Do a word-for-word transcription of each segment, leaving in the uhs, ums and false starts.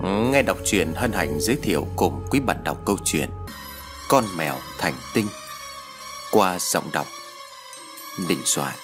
Nghe đọc truyện hân hạnh giới thiệu cùng quý bạn đọc câu chuyện Con mèo thành tinh qua giọng đọc Đình Soạn.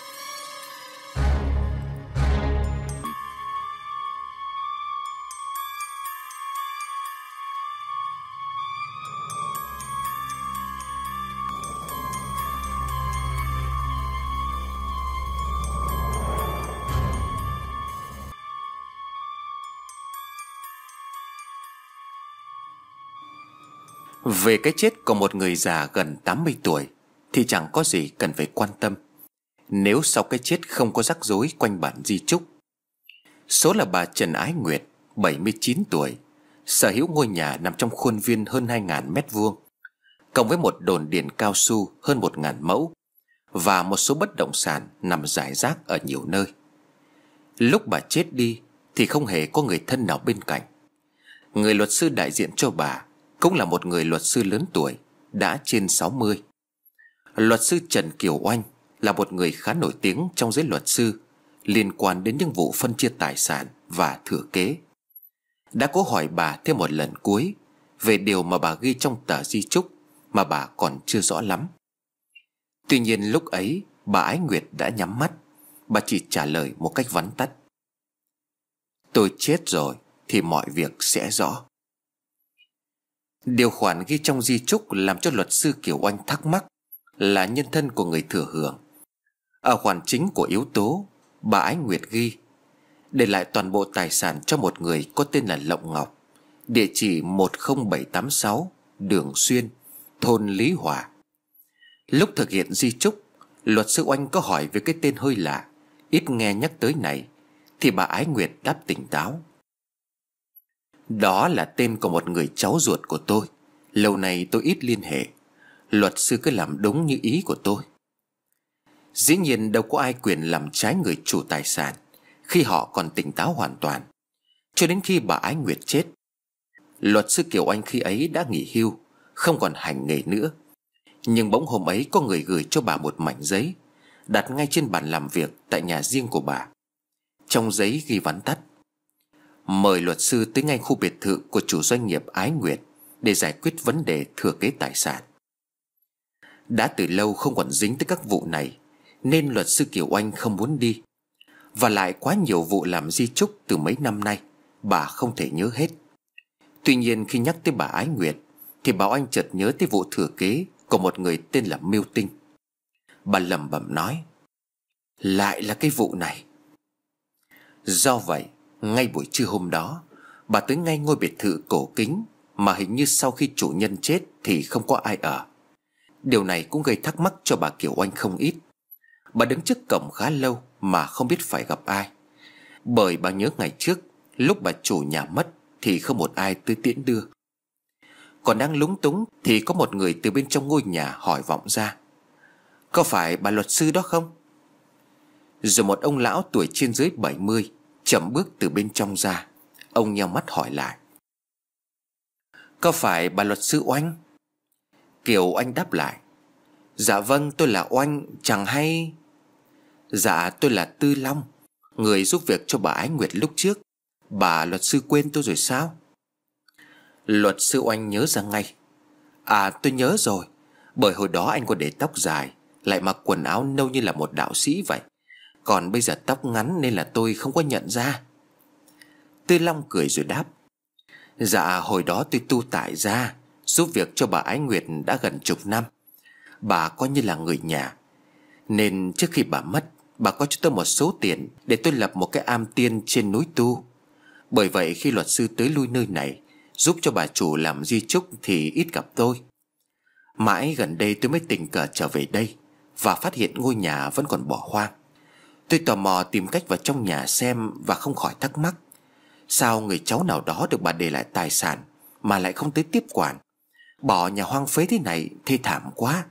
Về cái chết của một người già gần tám mươi tuổi thì chẳng có gì cần phải quan tâm, nếu sau cái chết không có rắc rối quanh bản di chúc. Số là bà Trần Ái Nguyệt, bảy mươi chín tuổi, sở hữu ngôi nhà nằm trong khuôn viên hơn hai nghìn mét vuông, cộng với một đồn điền cao su hơn một nghìn mẫu và một số bất động sản nằm rải rác ở nhiều nơi. Lúc bà chết đi thì không hề có người thân nào bên cạnh. Người luật sư đại diện cho bà cũng là một người luật sư lớn tuổi, đã trên sáu mươi. Luật sư Trần Kiều Oanh là một người khá nổi tiếng trong giới luật sư liên quan đến những vụ phân chia tài sản và thừa kế. Đã cố hỏi bà thêm một lần cuối về điều mà bà ghi trong tờ di chúc mà bà còn chưa rõ lắm. Tuy nhiên lúc ấy bà Ái Nguyệt đã nhắm mắt. Bà chỉ trả lời một cách vắn tắt: "Tôi chết rồi thì mọi việc sẽ rõ." Điều khoản ghi trong di chúc làm cho luật sư Kiều Oanh thắc mắc là nhân thân của người thừa hưởng. Ở khoản chính của yếu tố, bà Ái Nguyệt ghi để lại toàn bộ tài sản cho một người có tên là Lộng Ngọc, địa chỉ một không bảy tám sáu Đường Xuyên, thôn Lý Hòa. Lúc thực hiện di chúc, luật sư Oanh có hỏi về cái tên hơi lạ, ít nghe nhắc tới này, thì bà Ái Nguyệt đáp tỉnh táo: "Đó là tên của một người cháu ruột của tôi. Lâu nay tôi ít liên hệ. Luật sư cứ làm đúng như ý của tôi." Dĩ nhiên đâu có ai quyền làm trái người chủ tài sản khi họ còn tỉnh táo hoàn toàn. Cho đến khi bà Ái Nguyệt chết, luật sư Kiều Oanh khi ấy đã nghỉ hưu, không còn hành nghề nữa. Nhưng bỗng hôm ấy có người gửi cho bà một mảnh giấy, đặt ngay trên bàn làm việc tại nhà riêng của bà. Trong giấy ghi vắn tắt: "Mời luật sư tới ngay khu biệt thự của chủ doanh nghiệp Ái Nguyệt để giải quyết vấn đề thừa kế tài sản." Đã từ lâu không còn dính tới các vụ này, nên luật sư Kiều Oanh không muốn đi. Và lại quá nhiều vụ làm di chúc từ mấy năm nay, bà không thể nhớ hết. Tuy nhiên khi nhắc tới bà Ái Nguyệt thì bà Oanh chợt nhớ tới vụ thừa kế của một người tên là Miêu Tinh. Bà lẩm bẩm nói: "Lại là cái vụ này." Do vậy, ngay buổi trưa hôm đó, bà tới ngay ngôi biệt thự cổ kính mà hình như sau khi chủ nhân chết thì không có ai ở. Điều này cũng gây thắc mắc cho bà Kiều Oanh không ít. Bà đứng trước cổng khá lâu mà không biết phải gặp ai, bởi bà nhớ ngày trước lúc bà chủ nhà mất thì không một ai tới tiễn đưa. Còn đang lúng túng thì có một người từ bên trong ngôi nhà hỏi vọng ra: "Có phải bà luật sư đó không?" Rồi một ông lão tuổi trên dưới bảy mươi chậm bước từ bên trong ra. Ông nheo mắt hỏi lại: "Có phải bà luật sư Oanh?" Kiều Oanh đáp lại: "Dạ vâng, tôi là Oanh, chẳng hay..." "Dạ tôi là Tư Long, người giúp việc cho bà Ái Nguyệt lúc trước. Bà luật sư quên tôi rồi sao?" Luật sư Oanh nhớ ra ngay: "À tôi nhớ rồi, bởi hồi đó anh có để tóc dài, lại mặc quần áo nâu như là một đạo sĩ vậy. Còn bây giờ tóc ngắn nên là tôi không có nhận ra." Tư Long cười rồi đáp: "Dạ hồi đó tôi tu tại gia, giúp việc cho bà Ái Nguyệt đã gần chục năm. Bà coi như là người nhà, nên trước khi bà mất, bà có cho tôi một số tiền để tôi lập một cái am tiên trên núi tu. Bởi vậy khi luật sư tới lui nơi này giúp cho bà chủ làm di chúc thì ít gặp tôi. Mãi gần đây tôi mới tình cờ trở về đây và phát hiện ngôi nhà vẫn còn bỏ hoang. Tôi tò mò tìm cách vào trong nhà xem và không khỏi thắc mắc: sao người cháu nào đó được bà để lại tài sản mà lại không tới tiếp quản, bỏ nhà hoang phế thế này, thê thảm quá."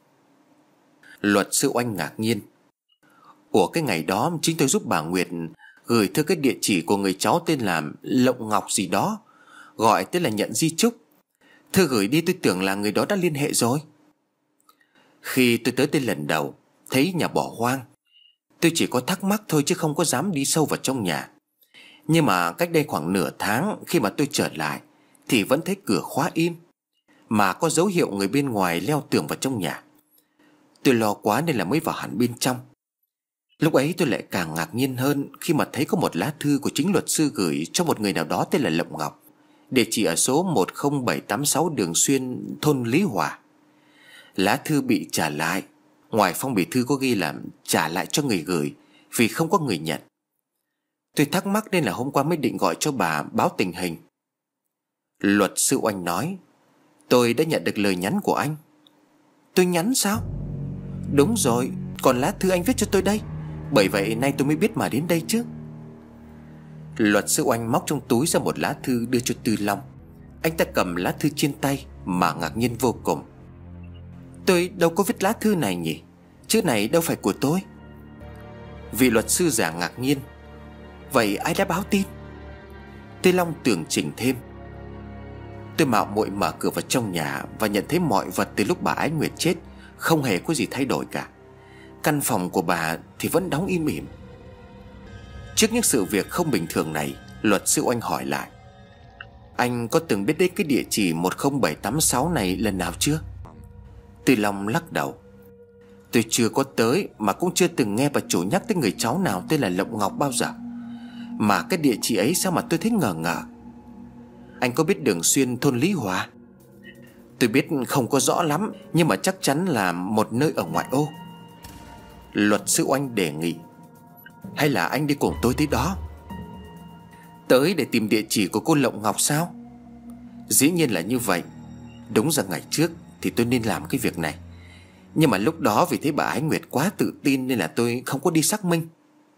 Luật sư Oanh ngạc nhiên: "Ủa cái ngày đó chính tôi giúp bà Nguyệt gửi thư cái địa chỉ của người cháu tên là Lộng Ngọc gì đó, gọi tên là nhận di chúc. Thư gửi đi tôi tưởng là người đó đã liên hệ rồi. Khi tôi tới đây lần đầu, thấy nhà bỏ hoang, tôi chỉ có thắc mắc thôi chứ không có dám đi sâu vào trong nhà. Nhưng mà cách đây khoảng nửa tháng, khi mà tôi trở lại thì vẫn thấy cửa khóa im, mà có dấu hiệu người bên ngoài leo tường vào trong nhà. Tôi lo quá nên là mới vào hẳn bên trong. Lúc ấy tôi lại càng ngạc nhiên hơn khi mà thấy có một lá thư của chính luật sư gửi cho một người nào đó tên là Lộng Ngọc, địa chỉ ở số một không bảy tám sáu Đường Xuyên, thôn Lý Hòa. Lá thư bị trả lại, ngoài phong bì thư có ghi là trả lại cho người gửi vì không có người nhận. Tôi thắc mắc nên là hôm qua mới định gọi cho bà báo tình hình. Luật sư Oanh nói: tôi đã nhận được lời nhắn của anh. Tôi nhắn sao? Đúng rồi, còn lá thư anh viết cho tôi đây. Bởi vậy nay tôi mới biết mà đến đây chứ. Luật sư Oanh móc trong túi ra một lá thư đưa cho Tư Long. Anh ta cầm lá thư trên tay mà ngạc nhiên vô cùng. Tôi đâu có viết lá thư này nhỉ? Chữ này đâu phải của tôi. Vị luật sư già ngạc nhiên: vậy ai đã báo tin? Tư Long tường trình thêm: tôi mạo muội mở cửa vào trong nhà và nhận thấy mọi vật từ lúc bà Ái Nguyệt chết không hề có gì thay đổi cả. Căn phòng của bà thì vẫn đóng im ỉm. Trước những sự việc không bình thường này, luật sư Oanh hỏi lại: anh có từng biết đến cái địa chỉ một không bảy tám sáu này lần nào chưa? Tư Long lắc đầu: tôi chưa có tới, mà cũng chưa từng nghe bà chủ nhắc tới người cháu nào tên là Lộng Ngọc bao giờ. Mà cái địa chỉ ấy sao mà tôi thấy ngờ ngờ. Anh có biết Đường Xuyên, thôn Lý Hòa? Tôi biết không có rõ lắm, nhưng mà chắc chắn là một nơi ở ngoại ô. Luật sư Oanh đề nghị: hay là anh đi cùng tôi tới đó? Tới để tìm địa chỉ của cô Lộng Ngọc sao? Dĩ nhiên là như vậy. Đúng ra ngày trước thì tôi nên làm cái việc này, nhưng mà lúc đó vì thấy bà Ái Nguyệt quá tự tin nên là tôi không có đi xác minh.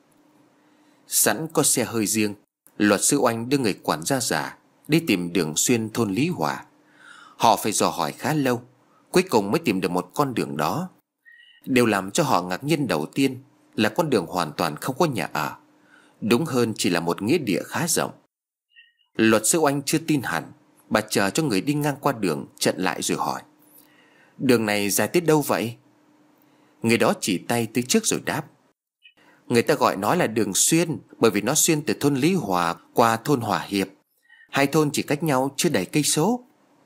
Sẵn có xe hơi riêng, luật sư Oanh đưa người quản gia già đi tìm Đường Xuyên, thôn Lý Hòa. Họ phải dò hỏi khá lâu, cuối cùng mới tìm được một con đường đó. Điều làm cho họ ngạc nhiên đầu tiên là con đường hoàn toàn không có nhà ở, đúng hơn chỉ là một nghĩa địa khá rộng. Luật sư Oanh chưa tin hẳn. Bà chờ cho người đi ngang qua đường chặn lại rồi hỏi: đường này dài tới đâu vậy? Người đó chỉ tay tới trước rồi đáp: người ta gọi nó là đường xuyên bởi vì nó xuyên từ thôn Lý Hòa qua thôn Hòa Hiệp. Hai thôn chỉ cách nhau chưa đầy cây số.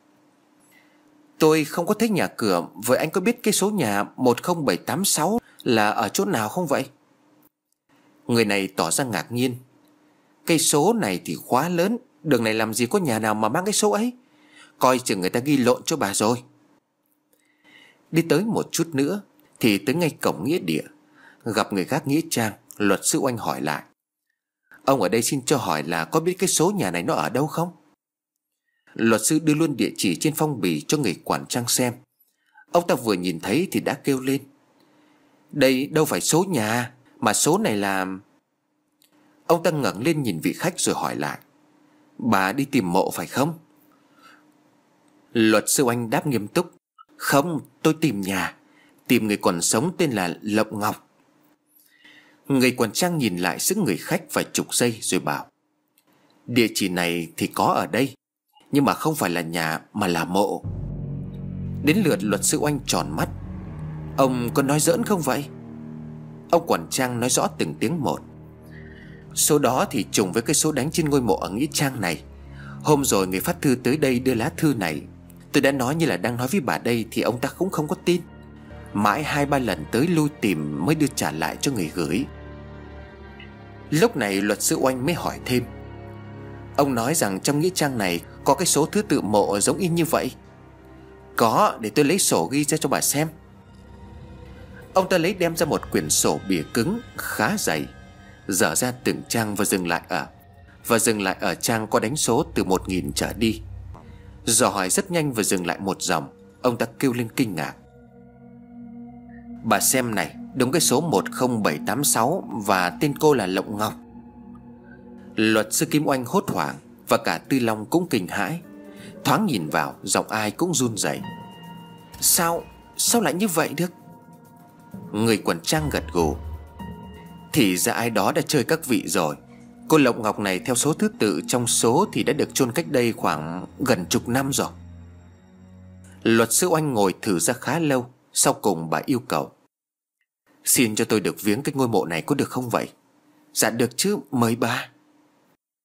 Tôi không có thấy nhà cửa, vậy anh có biết cái số nhà một không bảy tám sáu là ở chỗ nào không vậy? Người này tỏ ra ngạc nhiên: cây số này thì quá lớn, đường này làm gì có nhà nào mà mang cái số ấy. Coi chừng người ta ghi lộn cho bà rồi. Đi tới một chút nữa thì tới ngay cổng nghĩa địa. Gặp người gác nghĩa trang, luật sư Oanh hỏi lại: ông ở đây xin cho hỏi là có biết cái số nhà này nó ở đâu không? Luật sư đưa luôn địa chỉ trên phong bì cho người quản trang xem. Ông ta vừa nhìn thấy thì đã kêu lên: đây đâu phải số nhà, mà số này là... Ông ta ngẩng lên nhìn vị khách rồi hỏi lại: bà đi tìm mộ phải không? Luật sư Oanh đáp nghiêm túc: không, tôi tìm nhà, tìm người còn sống tên là Lộng Ngọc. Người quản trang nhìn lại sững người khách vài chục giây rồi bảo: địa chỉ này thì có ở đây, nhưng mà không phải là nhà mà là mộ. Đến lượt luật sư Oanh tròn mắt: ông có nói giỡn không vậy? Ông quản trang nói rõ từng tiếng một: số đó thì trùng với cái số đánh trên ngôi mộ ở nghĩa trang này. Hôm rồi người phát thư tới đây đưa lá thư này, tôi đã nói như là đang nói với bà đây thì ông ta cũng không có tin. Mãi hai ba lần tới lui tìm mới đưa trả lại cho người gửi. Lúc này luật sư Oanh mới hỏi thêm: ông nói rằng trong nghĩa trang này có cái số thứ tự mộ giống y như vậy? Có, để tôi lấy sổ ghi ra cho bà xem. Ông ta lấy đem ra một quyển sổ bìa cứng khá dày, dở ra từng trang và dừng lại ở Và dừng lại ở trang có đánh số từ một nghìn trở đi. Dò hỏi rất nhanh và dừng lại một dòng. Ông ta kêu lên kinh ngạc: bà xem này, đúng cái số một không bảy tám sáu và tên cô là Lộng Ngọc. Luật sư Kim Oanh hốt hoảng và cả Tư Long cũng kinh hãi. Thoáng nhìn vào, giọng ai cũng run rẩy: Sao, sao lại như vậy được? Người quản trang gật gù: thì ra ai đó đã chơi các vị rồi. Cô Lộng Ngọc này theo số thứ tự trong số thì đã được chôn cách đây khoảng gần chục năm rồi. Luật sư Oanh ngồi thử ra khá lâu. Sau cùng bà yêu cầu: xin cho tôi được viếng cái ngôi mộ này có được không vậy? Dạ được chứ, mời bà.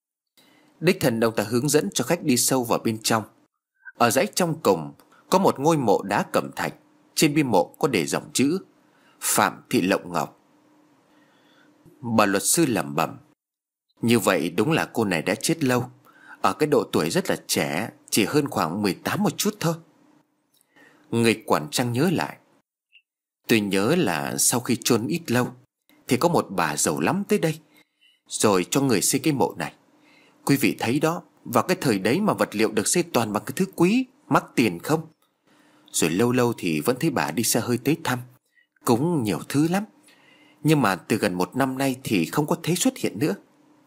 Đích thân ông ta hướng dẫn cho khách đi sâu vào bên trong. Ở dãy trong cùng có một ngôi mộ đá cẩm thạch. Trên bia mộ có để dòng chữ Phạm Thị Lộng Ngọc. Bà luật sư lẩm bẩm: như vậy đúng là cô này đã chết lâu. Ở cái độ tuổi rất là trẻ, chỉ hơn khoảng mười tám một chút thôi. Người quản trang nhớ lại: tôi nhớ là sau khi chôn ít lâu thì có một bà giàu lắm tới đây, rồi cho người xây cái mộ này. Quý vị thấy đó, vào cái thời đấy mà vật liệu được xây toàn bằng cái thứ quý, mắc tiền không. Rồi lâu lâu thì vẫn thấy bà đi xe hơi tới thăm, cúng nhiều thứ lắm. Nhưng mà từ gần một năm nay thì không có thấy xuất hiện nữa.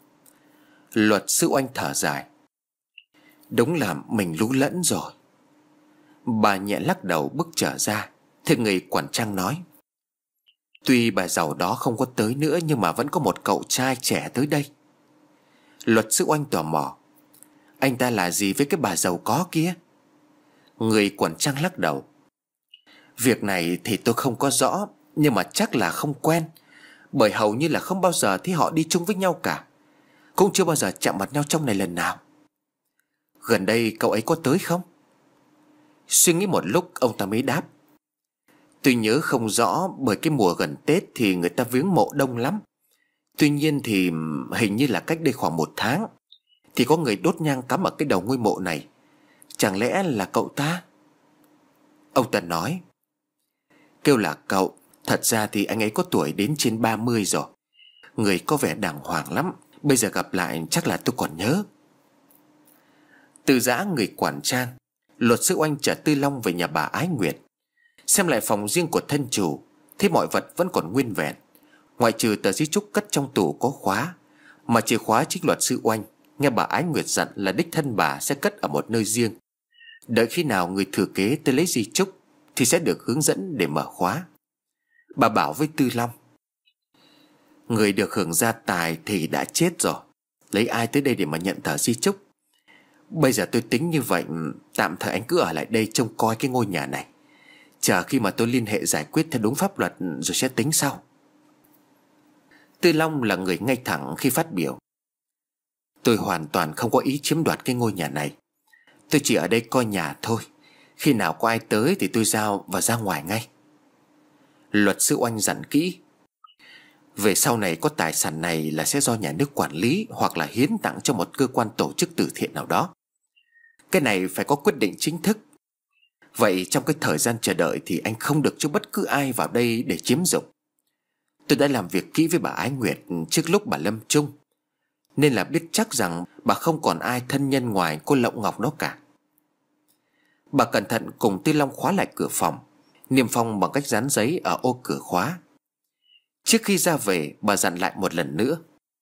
Luật sư Oanh thở dài: đúng là mình lú lẫn rồi. Bà nhẹ lắc đầu bước trở ra. Thì người quản trang nói: tuy bà giàu đó không có tới nữa, nhưng mà vẫn có một cậu trai trẻ tới đây. Luật sư Oanh tò mò: anh ta là gì với cái bà giàu có kia? Người quản trang lắc đầu: việc này thì tôi không có rõ, nhưng mà chắc là không quen, bởi hầu như là không bao giờ thấy họ đi chung với nhau cả. Cũng chưa bao giờ chạm mặt nhau trong này lần nào. Gần đây cậu ấy có tới không? Suy nghĩ một lúc ông ta mới đáp: tôi nhớ không rõ, bởi cái mùa gần Tết thì người ta viếng mộ đông lắm. Tuy nhiên thì hình như là cách đây khoảng một tháng thì có người đốt nhang cắm ở cái đầu ngôi mộ này. Chẳng lẽ là cậu ta? Ông ta nói: kêu là cậu, thật ra thì anh ấy có tuổi đến trên ba mươi rồi. Người có vẻ đàng hoàng lắm. Bây giờ gặp lại chắc là tôi còn nhớ. Từ giã người quản trang, luật sư Oanh chở Tư Long về nhà bà Ái Nguyệt. Xem lại phòng riêng của thân chủ, thấy mọi vật vẫn còn nguyên vẹn, ngoại trừ tờ di chúc cất trong tủ có khóa. Mà chìa khóa chính luật sư Oanh nghe bà Ái Nguyệt dặn là đích thân bà sẽ cất ở một nơi riêng. Đợi khi nào người thừa kế tới lấy di chúc thì sẽ được hướng dẫn để mở khóa. Bà bảo với Tư Long: người được hưởng gia tài thì đã chết rồi, lấy ai tới đây để mà nhận tờ di chúc. Bây giờ tôi tính như vậy, tạm thời anh cứ ở lại đây trông coi cái ngôi nhà này, chờ khi mà tôi liên hệ giải quyết theo đúng pháp luật rồi sẽ tính sau. Tư Long là người ngay thẳng khi phát biểu: tôi hoàn toàn không có ý chiếm đoạt cái ngôi nhà này. Tôi chỉ ở đây coi nhà thôi. Khi nào có ai tới thì tôi giao và ra ngoài ngay. Luật sư Oanh dặn kỹ: về sau này có tài sản này là sẽ do nhà nước quản lý, hoặc là hiến tặng cho một cơ quan tổ chức từ thiện nào đó. Cái này phải có quyết định chính thức. Vậy trong cái thời gian chờ đợi thì anh không được cho bất cứ ai vào đây để chiếm dụng. Tôi đã làm việc kỹ với bà Ái Nguyệt trước lúc bà lâm chung, nên là biết chắc rằng bà không còn ai thân nhân ngoài cô Lộng Ngọc đó cả. Bà cẩn thận cùng Tư Long khóa lại cửa phòng, niêm phong bằng cách dán giấy ở ô cửa khóa. Trước khi ra về, bà dặn lại một lần nữa: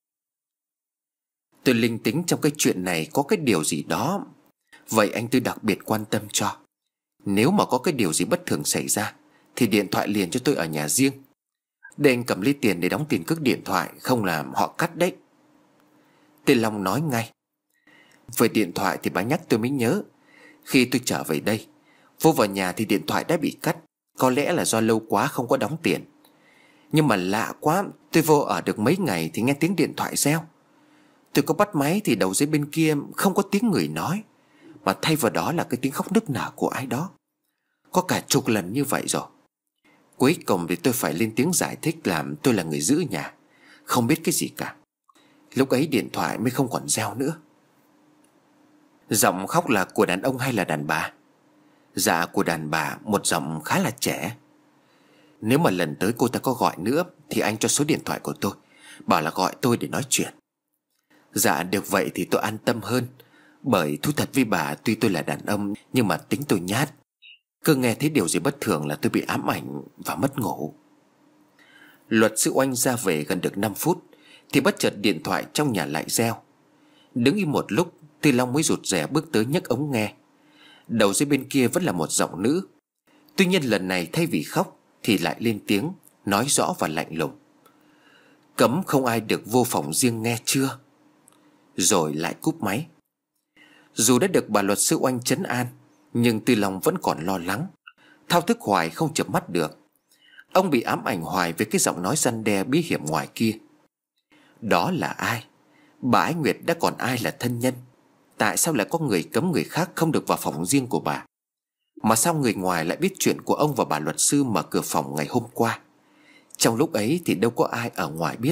tôi linh tính trong cái chuyện này có cái điều gì đó. Vậy anh tôi đặc biệt quan tâm cho. Nếu mà có cái điều gì bất thường xảy ra thì điện thoại liền cho tôi ở nhà riêng. Để anh cầm lấy tiền để đóng tiền cước điện thoại, không là họ cắt đấy. Tư Long nói ngay: về điện thoại thì bà nhắc tôi mới nhớ. Khi tôi trở về đây, vô vào nhà thì điện thoại đã bị cắt. Có lẽ là do lâu quá không có đóng tiền. Nhưng mà lạ quá, tôi vô ở được mấy ngày thì nghe tiếng điện thoại reo. Tôi có bắt máy thì đầu dây bên kia không có tiếng người nói, mà thay vào đó là cái tiếng khóc nức nở của ai đó. Có cả chục lần như vậy rồi. Cuối cùng thì tôi phải lên tiếng giải thích làm tôi là người giữ nhà, không biết cái gì cả. Lúc ấy điện thoại mới không còn reo nữa. Giọng khóc là của đàn ông hay là đàn bà? Dạ của đàn bà, một giọng khá là trẻ. Nếu mà lần tới cô ta có gọi nữa thì anh cho số điện thoại của tôi, bảo là gọi tôi để nói chuyện. Dạ được vậy thì tôi an tâm hơn. Bởi thú thật với bà, tuy tôi là đàn ông nhưng mà tính tôi nhát. Cứ nghe thấy điều gì bất thường là tôi bị ám ảnh và mất ngủ. Luật sư Oanh ra về gần được năm phút thì bất chợt điện thoại trong nhà lại reo. Đứng im một lúc, Tư Long mới rụt rè bước tới nhấc ống nghe. Đầu dây bên kia vẫn là một giọng nữ. Tuy nhiên lần này thay vì khóc thì lại lên tiếng, nói rõ và lạnh lùng: cấm không ai được vô phòng riêng nghe chưa? Rồi lại cúp máy. Dù đã được bà luật sư Oanh trấn an, nhưng Tư Long vẫn còn lo lắng, thao thức hoài không chợp mắt được. Ông bị ám ảnh hoài với cái giọng nói răn đe bí hiểm ngoài kia. Đó là ai? Bà Ái Nguyệt đã còn ai là thân nhân? Tại sao lại có người cấm người khác không được vào phòng riêng của bà? Mà sao người ngoài lại biết chuyện của ông và bà luật sư mở cửa phòng ngày hôm qua? Trong lúc ấy thì đâu có ai ở ngoài biết.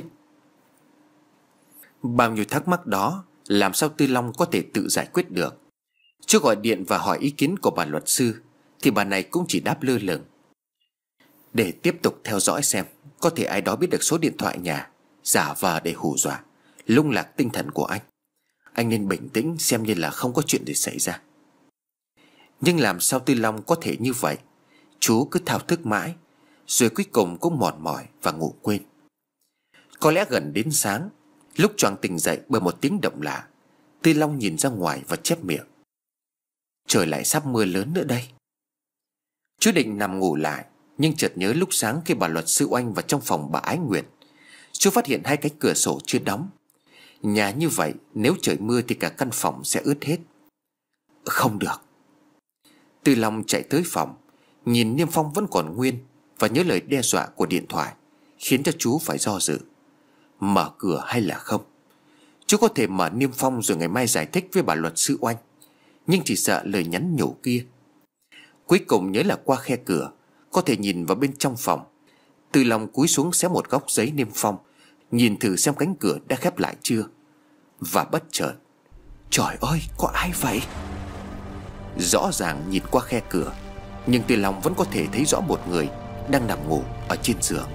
Bao nhiêu thắc mắc đó làm sao Tư Long có thể tự giải quyết được. Chưa gọi điện và hỏi ý kiến của bà luật sư thì bà này cũng chỉ đáp lơ lửng. Để tiếp tục theo dõi xem có thể ai đó biết được số điện thoại nhà, giả vờ để hù dọa, lung lạc tinh thần của anh. Anh nên bình tĩnh xem như là không có chuyện gì xảy ra. Nhưng làm sao Tư Long có thể như vậy? Chú cứ thao thức mãi, rồi cuối cùng cũng mòn mỏi và ngủ quên. Có lẽ gần đến sáng, lúc choàng tỉnh dậy bởi một tiếng động lạ, Tư Long nhìn ra ngoài và chép miệng: trời lại sắp mưa lớn nữa đây. Chú định nằm ngủ lại, nhưng chợt nhớ lúc sáng khi bà luật sư Oanh vào trong phòng bà Ái Nguyệt, chú phát hiện hai cánh cửa sổ chưa đóng. Nhà như vậy nếu trời mưa thì cả căn phòng sẽ ướt hết. Không được. Tư Long chạy tới phòng, nhìn niêm phong vẫn còn nguyên và nhớ lời đe dọa của điện thoại, khiến cho chú phải do dự. Mở cửa hay là không? Chú có thể mở niêm phong rồi ngày mai giải thích với bà luật sư Oanh, nhưng chỉ sợ lời nhắn nhủ kia. Cuối cùng nhớ là qua khe cửa có thể nhìn vào bên trong phòng. Tư Long cúi xuống xé một góc giấy niêm phong, nhìn thử xem cánh cửa đã khép lại chưa. Và bất chợt, trời ơi, có ai vậy? Rõ ràng nhìn qua khe cửa, nhưng Tư Long vẫn có thể thấy rõ một người đang nằm ngủ ở trên giường.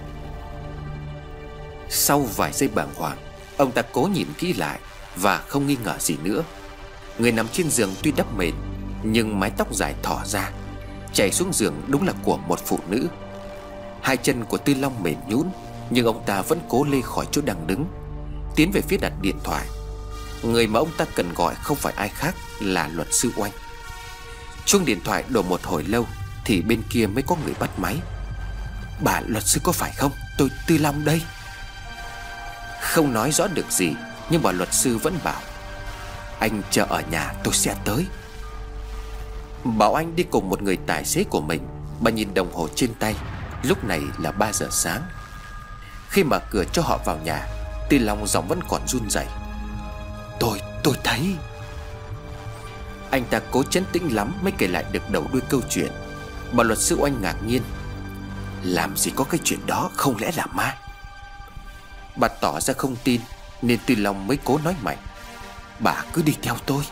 Sau vài giây bàng hoàng, ông ta cố nhìn kỹ lại và không nghi ngờ gì nữa. Người nằm trên giường tuy đắp mền, nhưng mái tóc dài thỏ ra, chảy xuống giường đúng là của một phụ nữ. Hai chân của Tư Long mềm nhũn, nhưng ông ta vẫn cố lê khỏi chỗ đang đứng, tiến về phía đặt điện thoại. Người mà ông ta cần gọi không phải ai khác là luật sư Oanh. Chuông điện thoại đổ một hồi lâu thì bên kia mới có người bắt máy. Bà luật sư có phải không? Tôi Tư Long đây. Không nói rõ được gì, nhưng bà luật sư vẫn bảo: anh chờ ở nhà, tôi sẽ tới. Bảo anh đi cùng một người tài xế của mình. Bà nhìn đồng hồ trên tay, lúc này là ba giờ sáng. Khi mở cửa cho họ vào nhà, Tư Long giọng vẫn còn run rẩy: Tôi, tôi thấy. Anh ta cố trấn tĩnh lắm mới kể lại được đầu đuôi câu chuyện. Bà luật sư Oanh ngạc nhiên: làm gì có cái chuyện đó, không lẽ là ma? Bà tỏ ra không tin, nên Tư Long mới cố nói mạnh: bà cứ đi theo tôi.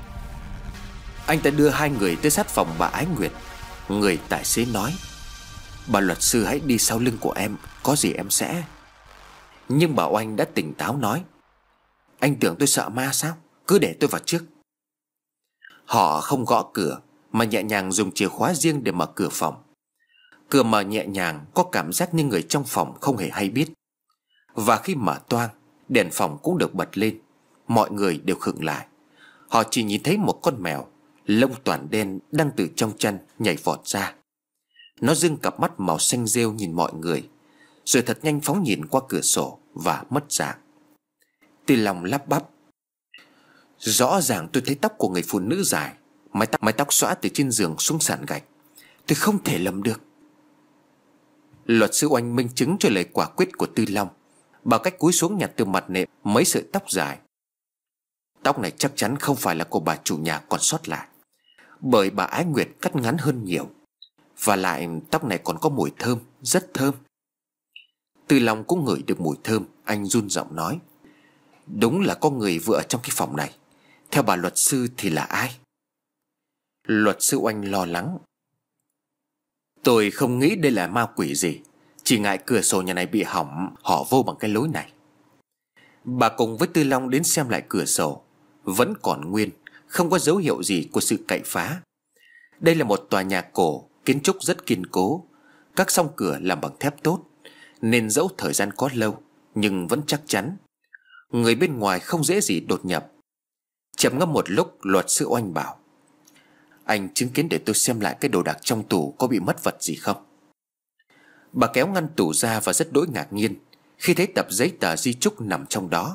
Anh ta đưa hai người tới sát phòng bà Ái Nguyệt. Người tài xế nói: bà luật sư hãy đi sau lưng của em, có gì em sẽ. Nhưng bà Oanh đã tỉnh táo nói: anh tưởng tôi sợ ma sao? Cứ để tôi vào trước. Họ không gõ cửa mà nhẹ nhàng dùng chìa khóa riêng để mở cửa phòng. Cửa mở nhẹ nhàng, có cảm giác như người trong phòng không hề hay biết. Và khi mở toang, đèn phòng cũng được bật lên. Mọi người đều khựng lại. Họ chỉ nhìn thấy một con mèo lông toàn đen đang từ trong chăn nhảy vọt ra. Nó dưng cặp mắt màu xanh rêu nhìn mọi người, rồi thật nhanh phóng nhìn qua cửa sổ và mất dạng. Tư Long lắp bắp: rõ ràng tôi thấy tóc của người phụ nữ dài, mái tóc, mái tóc xõa từ trên giường xuống sàn gạch. Tôi không thể lầm được. Luật sư Oanh minh chứng cho lời quả quyết của Tư Long bằng cách cúi xuống nhặt từ mặt nệm mấy sợi tóc dài. Tóc này chắc chắn không phải là của bà chủ nhà còn sót lại, bởi bà Ái Nguyệt cắt ngắn hơn nhiều. Và lại tóc này còn có mùi thơm, rất thơm. Tư Long cũng ngửi được mùi thơm. Anh run giọng nói: đúng là có người vừa ở trong cái phòng này. Theo bà luật sư thì là ai? Luật sư Oanh lo lắng: tôi không nghĩ đây là ma quỷ gì, chỉ ngại cửa sổ nhà này bị hỏng, họ vô bằng cái lối này. Bà cùng với Tư Long đến xem lại cửa sổ. Vẫn còn nguyên, không có dấu hiệu gì của sự cậy phá. Đây là một tòa nhà cổ, kiến trúc rất kiên cố. Các song cửa làm bằng thép tốt, nên dẫu thời gian có lâu nhưng vẫn chắc chắn. Người bên ngoài không dễ gì đột nhập. Trầm ngâm một lúc, luật sư Oanh bảo: anh chứng kiến để tôi xem lại cái đồ đạc trong tủ có bị mất vật gì không. Bà kéo ngăn tủ ra và rất đỗi ngạc nhiên khi thấy tập giấy tờ di chúc nằm trong đó.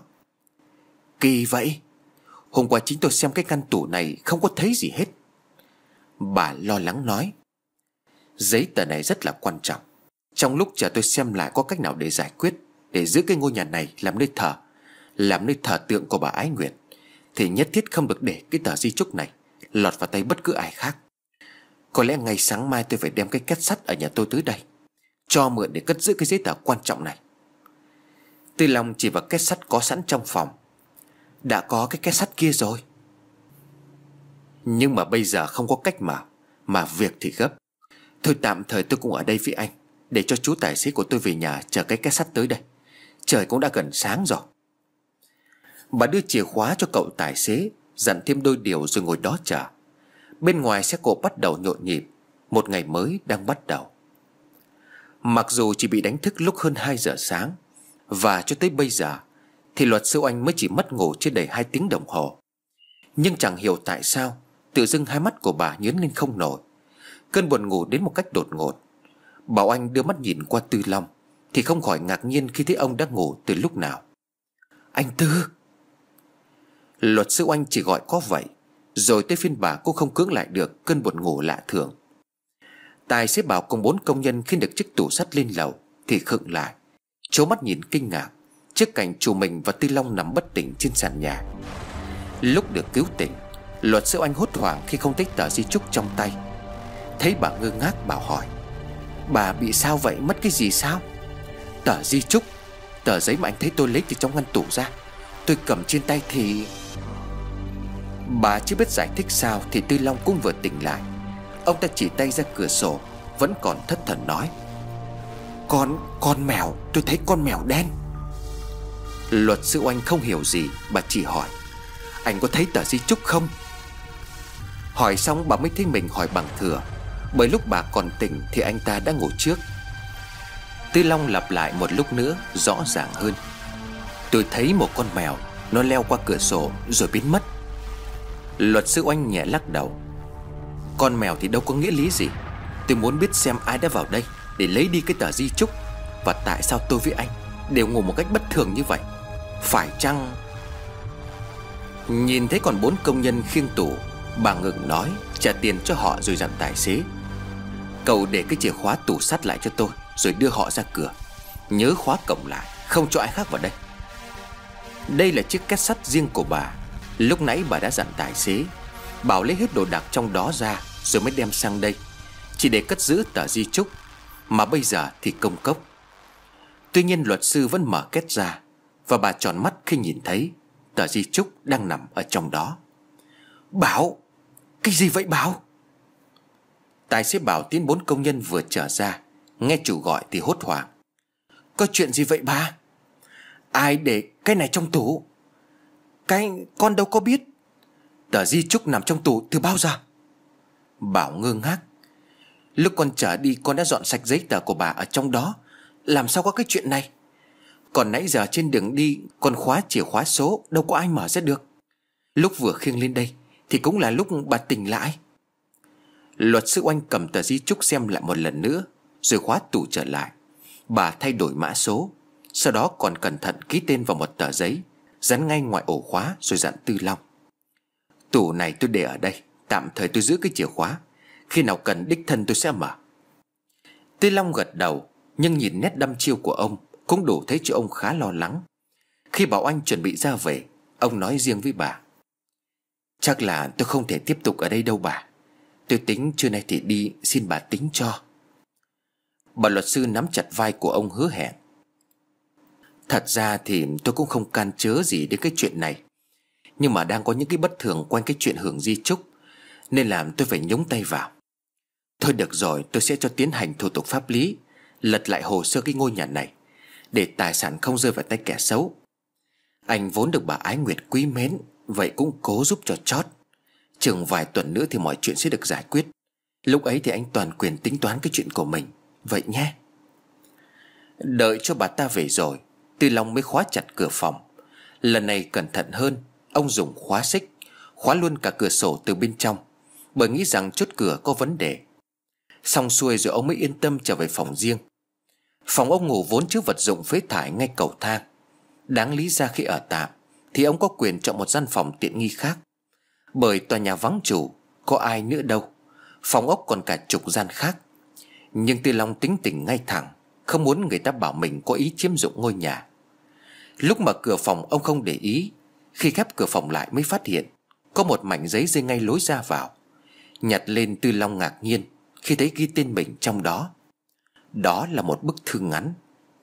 Kỳ vậy, hôm qua chính tôi xem cái ngăn tủ này không có thấy gì hết. Bà lo lắng nói: giấy tờ này rất là quan trọng. Trong lúc chờ tôi xem lại có cách nào để giải quyết, để giữ cái ngôi nhà này làm nơi thờ, làm nơi thờ tượng của bà Ái Nguyệt, thì nhất thiết không được để cái tờ di chúc này lọt vào tay bất cứ ai khác. Có lẽ ngày sáng mai tôi phải đem cái két sắt ở nhà tôi tới đây, cho mượn để cất giữ cái giấy tờ quan trọng này. Tư Long chỉ vào két sắt có sẵn trong phòng. Đã có cái két sắt kia rồi. Nhưng mà bây giờ không có cách mà Mà việc thì gấp. Thôi tạm thời tôi cũng ở đây với anh, để cho chú tài xế của tôi về nhà chờ cái két sắt tới đây. Trời cũng đã gần sáng rồi. Bà đưa chìa khóa cho cậu tài xế, dặn thêm đôi điều rồi ngồi đó chờ. Bên ngoài xe cộ bắt đầu nhộn nhịp. Một ngày mới đang bắt đầu. Mặc dù chỉ bị đánh thức lúc hơn hai giờ sáng, và cho tới bây giờ thì luật sư Oanh mới chỉ mất ngủ chưa đầy hai tiếng đồng hồ. Nhưng chẳng hiểu tại sao tự dưng hai mắt của bà nhướng lên không nổi. Cơn buồn ngủ đến một cách đột ngột. Bảo Anh đưa mắt nhìn qua Tư Long thì không khỏi ngạc nhiên khi thấy ông đã ngủ từ lúc nào. Anh Tư. Luật sư Oanh chỉ gọi có vậy, rồi tới phiên bà cũng không cưỡng lại được cơn buồn ngủ lạ thường. Tài xế Bảo cùng bốn công nhân khi được chiếc tủ sắt lên lầu thì khựng lại, trố mắt nhìn kinh ngạc trước cảnh chủ mình và Tư Long nằm bất tỉnh trên sàn nhà. Lúc được cứu tỉnh, luật sư Oanh hốt hoảng khi không thấy tờ di chúc trong tay. Thấy bà ngơ ngác, Bảo hỏi: Bà bị sao vậy, mất cái gì sao? Tờ di chúc, tờ giấy mà anh thấy tôi lấy từ trong ngăn tủ ra, tôi cầm trên tay thì... Bà chưa biết giải thích sao thì Tư Long cũng vừa tỉnh lại. Ông ta chỉ tay ra cửa sổ, vẫn còn thất thần nói: Con, con mèo, tôi thấy con mèo đen. Luật sư Oanh không hiểu gì, bà chỉ hỏi: Anh có thấy tờ di chúc không? Hỏi xong bà mới thấy mình hỏi bằng thừa, bởi lúc bà còn tỉnh thì anh ta đã ngủ trước. Tư Long lặp lại một lúc nữa rõ ràng hơn: Tôi thấy một con mèo, nó leo qua cửa sổ rồi biến mất. Luật sư Oanh nhẹ lắc đầu: Con mèo thì đâu có nghĩa lý gì. Tôi muốn biết xem ai đã vào đây để lấy đi cái tờ di chúc, và tại sao tôi với anh đều ngủ một cách bất thường như vậy. Phải chăng... Nhìn thấy còn bốn công nhân khiêng tủ, bà ngừng nói, trả tiền cho họ rồi dặn tài xế: Cậu để cái chìa khóa tủ sắt lại cho tôi, rồi đưa họ ra cửa. Nhớ khóa cổng lại, không cho ai khác vào đây. Đây là chiếc két sắt riêng của bà. Lúc nãy bà đã dặn tài xế bảo lấy hết đồ đạc trong đó ra rồi mới đem sang đây, chỉ để cất giữ tờ di chúc, mà bây giờ thì công cốc. Tuy nhiên luật sư vẫn mở két ra, và bà tròn mắt khi nhìn thấy tờ di chúc đang nằm ở trong đó. Bảo, cái gì vậy Bảo? Tài xế Bảo tiến bốn công nhân vừa trở ra, nghe chủ gọi thì hốt hoảng: Có chuyện gì vậy bà? Ai để cái này trong tủ? Cái con đâu có biết. Tờ di chúc nằm trong tủ từ bao giờ? Bảo ngơ ngác: Lúc con trở đi con đã dọn sạch giấy tờ của bà ở trong đó, làm sao có cái chuyện này? Còn nãy giờ trên đường đi con khóa chìa khóa số, đâu có ai mở ra được. Lúc vừa khiêng lên đây thì cũng là lúc bà tỉnh lại. Luật sư Oanh cầm tờ di chúc xem lại một lần nữa, rồi khóa tủ trở lại. Bà thay đổi mã số, sau đó còn cẩn thận ký tên vào một tờ giấy, dán ngay ngoài ổ khóa, rồi dặn Tư Long: Tủ này tôi để ở đây, tạm thời tôi giữ cái chìa khóa, khi nào cần đích thân tôi sẽ mở. Tư Long gật đầu, nhưng nhìn nét đăm chiêu của ông cũng đủ thấy cho ông khá lo lắng. Khi bảo anh chuẩn bị ra về, ông nói riêng với bà: Chắc là tôi không thể tiếp tục ở đây đâu bà. Tôi tính trưa nay thì đi, xin bà tính cho. Bà luật sư nắm chặt vai của ông hứa hẹn: Thật ra thì tôi cũng không can chớ gì đến cái chuyện này, nhưng mà đang có những cái bất thường quanh cái chuyện hưởng di chúc, nên làm tôi phải nhúng tay vào. Thôi được rồi, tôi sẽ cho tiến hành thủ tục pháp lý, lật lại hồ sơ cái ngôi nhà này, để tài sản không rơi vào tay kẻ xấu. Anh vốn được bà Ái Nguyệt quý mến, vậy cũng cố giúp cho chót. Chừng vài tuần nữa thì mọi chuyện sẽ được giải quyết. Lúc ấy thì anh toàn quyền tính toán cái chuyện của mình, vậy nhé. Đợi cho bà ta về rồi, Tư Long mới khóa chặt cửa phòng. Lần này cẩn thận hơn, ông dùng khóa xích khóa luôn cả cửa sổ từ bên trong, bởi nghĩ rằng chốt cửa có vấn đề. Xong xuôi rồi ông mới yên tâm trở về phòng riêng. Phòng ông ngủ vốn chứa vật dụng phế thải ngay cầu thang. Đáng lý ra khi ở tạm thì ông có quyền chọn một gian phòng tiện nghi khác, bởi tòa nhà vắng chủ, có ai nữa đâu. Phòng ốc còn cả chục gian khác. Nhưng Tư Long tính tình ngay thẳng, không muốn người ta bảo mình có ý chiếm dụng ngôi nhà. Lúc mở cửa phòng ông không để ý. Khi khép cửa phòng lại mới phát hiện có một mảnh giấy rơi ngay lối ra vào. Nhặt lên, Tư Long ngạc nhiên khi thấy ghi tên mình trong đó. Đó là một bức thư ngắn.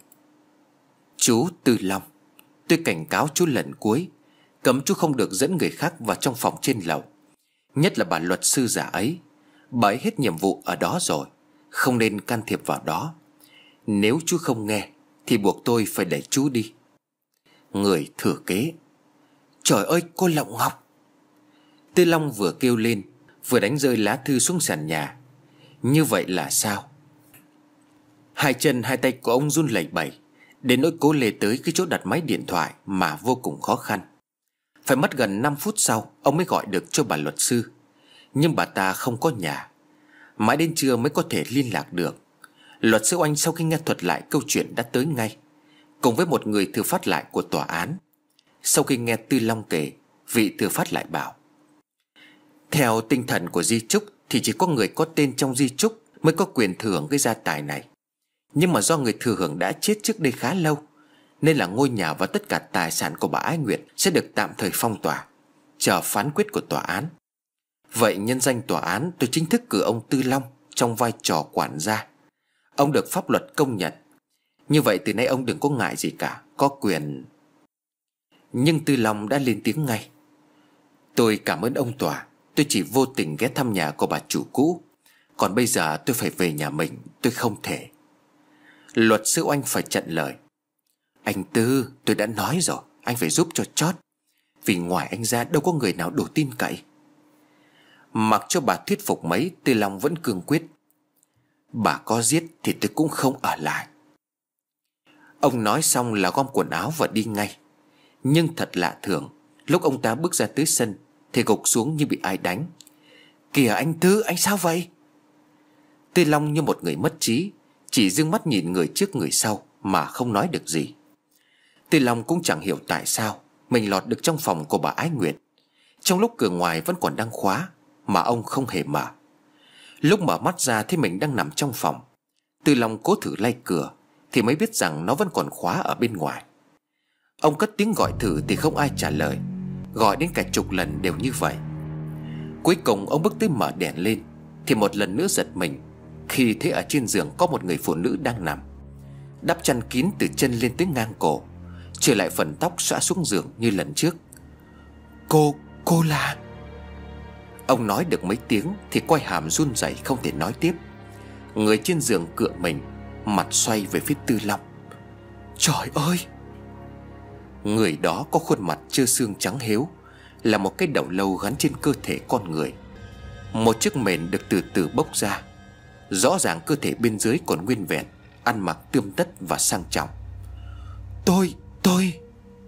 Chú Tư Long, tôi cảnh cáo chú lần cuối, cấm chú không được dẫn người khác vào trong phòng trên lầu. Nhất là bà luật sư già ấy. Bà ấy hết nhiệm vụ ở đó rồi, không nên can thiệp vào đó. Nếu chú không nghe thì buộc tôi phải đẩy chú đi. Người thừa kế. Trời ơi, cô Lộng Ngọc! Tư Long vừa kêu lên vừa đánh rơi lá thư xuống sàn nhà. Như vậy là sao? Hai chân hai tay của ông run lẩy bẩy, đến nỗi cố lê tới cái chỗ đặt máy điện thoại mà vô cùng khó khăn. Phải mất gần năm phút sau ông mới gọi được cho bà luật sư. Nhưng bà ta không có nhà. Mãi đến trưa mới có thể liên lạc được. Luật sư Oanh sau khi nghe thuật lại câu chuyện đã tới ngay, cùng với một người thừa phát lại của tòa án. Sau khi nghe Tư Long kể, vị thừa phát lại bảo: theo tinh thần của di chúc thì chỉ có người có tên trong di chúc mới có quyền thừa hưởng cái gia tài này. Nhưng mà do người thừa hưởng đã chết trước đây khá lâu, nên là ngôi nhà và tất cả tài sản của bà Ái Nguyệt sẽ được tạm thời phong tỏa, chờ phán quyết của tòa án. Vậy nhân danh tòa án, tôi chính thức cử ông Tư Long trong vai trò quản gia. Ông được pháp luật công nhận. Như vậy từ nay ông đừng có ngại gì cả, có quyền. Nhưng Tư Long đã lên tiếng ngay: tôi cảm ơn ông tòa, tôi chỉ vô tình ghé thăm nhà của bà chủ cũ. Còn bây giờ tôi phải về nhà mình, tôi không thể. Luật sư Oanh phải chặn lời: anh Tư, tôi đã nói rồi, anh phải giúp cho chót. Vì ngoài anh ra đâu có người nào đủ tin cậy. Mặc cho bà thuyết phục mấy, Tư Long vẫn cương quyết: bà có giết thì tôi cũng không ở lại. Ông nói xong là gom quần áo và đi ngay. Nhưng thật lạ thường, lúc ông ta bước ra tới sân thì gục xuống như bị ai đánh. Kìa anh Tư, anh sao vậy? Tư Long như một người mất trí, chỉ dương mắt nhìn người trước người sau mà không nói được gì. Tư Long cũng chẳng hiểu tại sao mình lọt được trong phòng của bà Ái Nguyệt, trong lúc cửa ngoài vẫn còn đang khóa mà ông không hề mở. Lúc mở mắt ra thấy mình đang nằm trong phòng, Tư Long cố thử lay cửa thì mới biết rằng nó vẫn còn khóa ở bên ngoài. Ông cất tiếng gọi thử thì không ai trả lời, gọi đến cả chục lần đều như vậy. Cuối cùng ông bước tới mở đèn lên thì một lần nữa giật mình khi thấy ở trên giường có một người phụ nữ đang nằm, đắp chăn kín từ chân lên tới ngang cổ, trở lại phần tóc xõa xuống giường như lần trước. Cô, cô là... Ông nói được mấy tiếng thì quai hàm run rẩy không thể nói tiếp. Người trên giường cựa mình, mặt xoay về phía Tư Long. Trời ơi! Người đó có khuôn mặt trơ xương trắng héo, là một cái đầu lâu gắn trên cơ thể con người. Một chiếc mền được từ từ bốc ra. Rõ ràng cơ thể bên dưới còn nguyên vẹn, ăn mặc tươm tất và sang trọng. Tôi, tôi...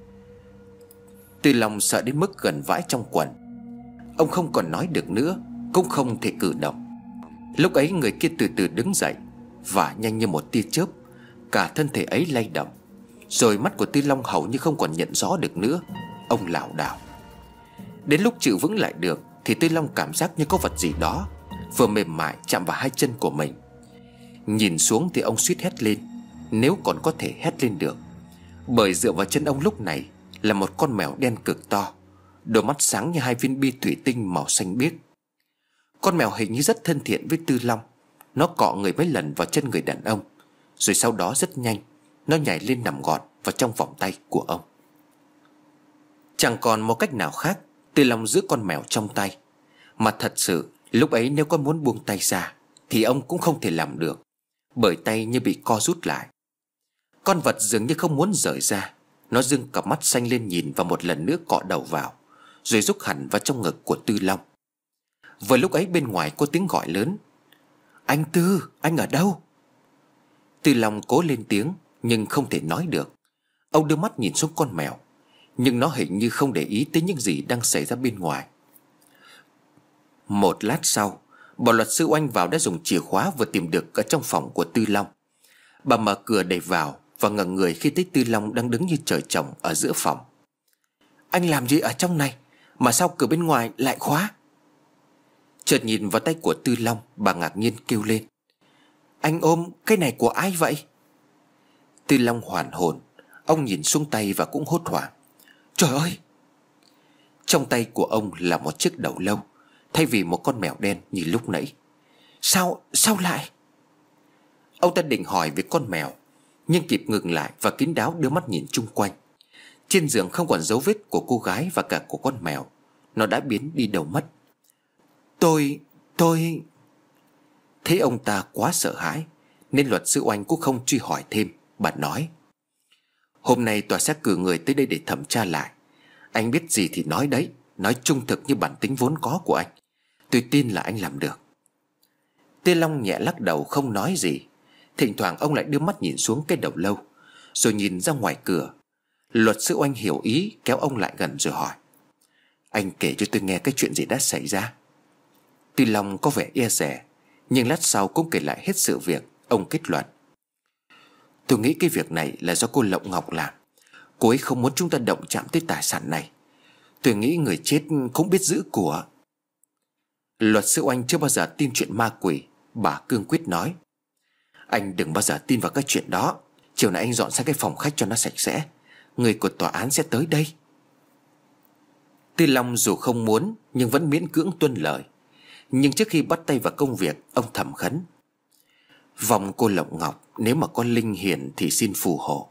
Tư Long sợ đến mức gần vãi trong quần. Ông không còn nói được nữa, cũng không thể cử động. Lúc ấy người kia từ từ đứng dậy, và nhanh như một tia chớp, cả thân thể ấy lay động. Rồi mắt của Tư Long hầu như không còn nhận rõ được nữa. Ông lảo đảo. Đến lúc chịu vững lại được thì Tư Long cảm giác như có vật gì đó vừa mềm mại chạm vào hai chân của mình. Nhìn xuống thì ông suýt hét lên, nếu còn có thể hét lên được. Bởi dựa vào chân ông lúc này là một con mèo đen cực to, đôi mắt sáng như hai viên bi thủy tinh màu xanh biếc. Con mèo hình như rất thân thiện với Tư Long. Nó cọ người mấy lần vào chân người đàn ông, rồi sau đó rất nhanh nó nhảy lên nằm gọn vào trong vòng tay của ông. Chẳng còn một cách nào khác, Tư Long giữ con mèo trong tay. Mà thật sự lúc ấy nếu có muốn buông tay ra thì ông cũng không thể làm được, bởi tay như bị co rút lại. Con vật dường như không muốn rời ra. Nó dương cặp mắt xanh lên nhìn và một lần nữa cọ đầu vào, rồi rúc hẳn vào trong ngực của Tư Long. Vừa lúc ấy bên ngoài có tiếng gọi lớn: Anh Tư, anh ở đâu? Tư Long cố lên tiếng nhưng không thể nói được. Ông đưa mắt nhìn xuống con mèo, nhưng nó hình như không để ý tới những gì đang xảy ra bên ngoài. Một lát sau, bà luật sư Oanh vào đã dùng chìa khóa vừa tìm được ở trong phòng của Tư Long. Bà mở cửa đẩy vào và ngẩng người khi thấy Tư Long đang đứng như trời trồng ở giữa phòng. Anh làm gì ở trong này mà sao cửa bên ngoài lại khóa? Chợt nhìn vào tay của Tư Long, bà ngạc nhiên kêu lên: Anh ôm cái này của ai vậy? Tư Long hoàn hồn. Ông nhìn xuống tay và cũng hốt hoảng. Trời ơi! Trong tay của ông là một chiếc đầu lâu, thay vì một con mèo đen như lúc nãy. Sao, sao lại? Ông ta định hỏi về con mèo, nhưng kịp ngừng lại và kín đáo đưa mắt nhìn chung quanh. Trên giường không còn dấu vết của cô gái và cả của con mèo. Nó đã biến đi đâu mất. Tôi... tôi... Thấy ông ta quá sợ hãi, nên luật sư Oanh cũng không truy hỏi thêm. Bà nói: Hôm nay tòa sẽ cử người tới đây để thẩm tra lại. Anh biết gì thì nói đấy, nói trung thực như bản tính vốn có của anh. Tôi tin là anh làm được. Tê Long nhẹ lắc đầu không nói gì. Thỉnh thoảng ông lại đưa mắt nhìn xuống cái đầu lâu, rồi nhìn ra ngoài cửa. Luật sư Oanh hiểu ý, kéo ông lại gần rồi hỏi: Anh kể cho tôi nghe cái chuyện gì đã xảy ra. Tê Long có vẻ e dè, nhưng lát sau cũng kể lại hết sự việc. Ông kết luận: Tôi nghĩ cái việc này là do cô Lộng Ngọc làm. Cô ấy không muốn chúng ta động chạm tới tài sản này. Tôi nghĩ người chết cũng biết giữ của. Luật sư Oanh chưa bao giờ tin chuyện ma quỷ. Bà cương quyết nói: Anh đừng bao giờ tin vào cái chuyện đó. Chiều nay anh dọn sang cái phòng khách cho nó sạch sẽ. Người của tòa án sẽ tới đây. Tư Long dù không muốn nhưng vẫn miễn cưỡng tuân lời. Nhưng trước khi bắt tay vào công việc, ông thầm khấn: Vòng cô Lộng Ngọc, nếu mà có linh hiển thì xin phù hộ.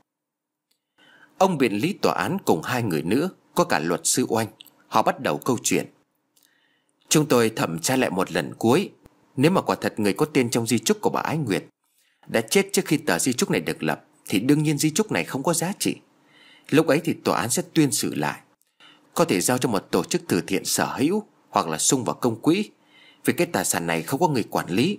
Ông biện lý tòa án cùng hai người nữa, có cả luật sư Oanh. Họ bắt đầu câu chuyện: Chúng tôi thẩm tra lại một lần cuối. Nếu mà quả thật người có tên trong di chúc của bà Ái Nguyệt đã chết trước khi tờ di chúc này được lập, thì đương nhiên di chúc này không có giá trị. Lúc ấy thì tòa án sẽ tuyên xử lại, có thể giao cho một tổ chức từ thiện sở hữu, hoặc là sung vào công quỹ, vì cái tài sản này không có người quản lý.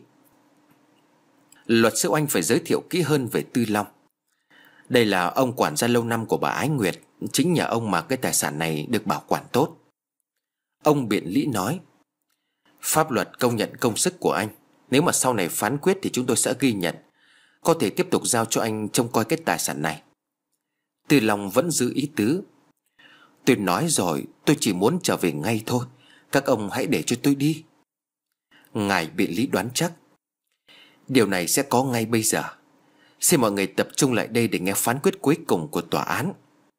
Luật sư Oanh phải giới thiệu kỹ hơn về Tư Long. Đây là ông quản gia lâu năm của bà Ái Nguyệt. Chính nhờ ông mà cái tài sản này được bảo quản tốt. Ông biện lý nói: Pháp luật công nhận công sức của anh. Nếu mà sau này phán quyết thì chúng tôi sẽ ghi nhận, có thể tiếp tục giao cho anh trông coi cái tài sản này. Tư Long vẫn giữ ý tứ: Tôi nói rồi, tôi chỉ muốn trở về ngay thôi. Các ông hãy để cho tôi đi. Ngài biện lý đoán chắc: Điều này sẽ có ngay bây giờ. Xin mọi người tập trung lại đây để nghe phán quyết cuối cùng của tòa án.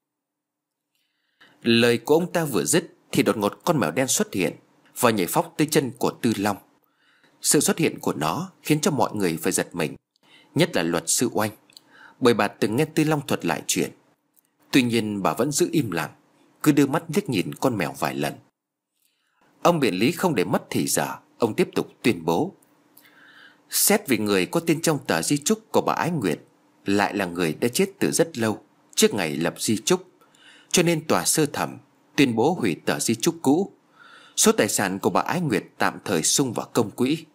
Lời của ông ta vừa dứt thì đột ngột con mèo đen xuất hiện và nhảy phóc tới chân của Tư Long. Sự xuất hiện của nó khiến cho mọi người phải giật mình, nhất là luật sư Oanh, bởi bà từng nghe Tư Long thuật lại chuyện. Tuy nhiên bà vẫn giữ im lặng, cứ đưa mắt liếc nhìn con mèo vài lần. Ông biện lý không để mất thì giờ, ông tiếp tục tuyên bố: Xét vì người có tên trong tờ di chúc của bà Ái Nguyệt lại là người đã chết từ rất lâu trước ngày lập di chúc, cho nên tòa sơ thẩm tuyên bố hủy tờ di chúc cũ. Số tài sản của bà Ái Nguyệt tạm thời sung vào công quỹ.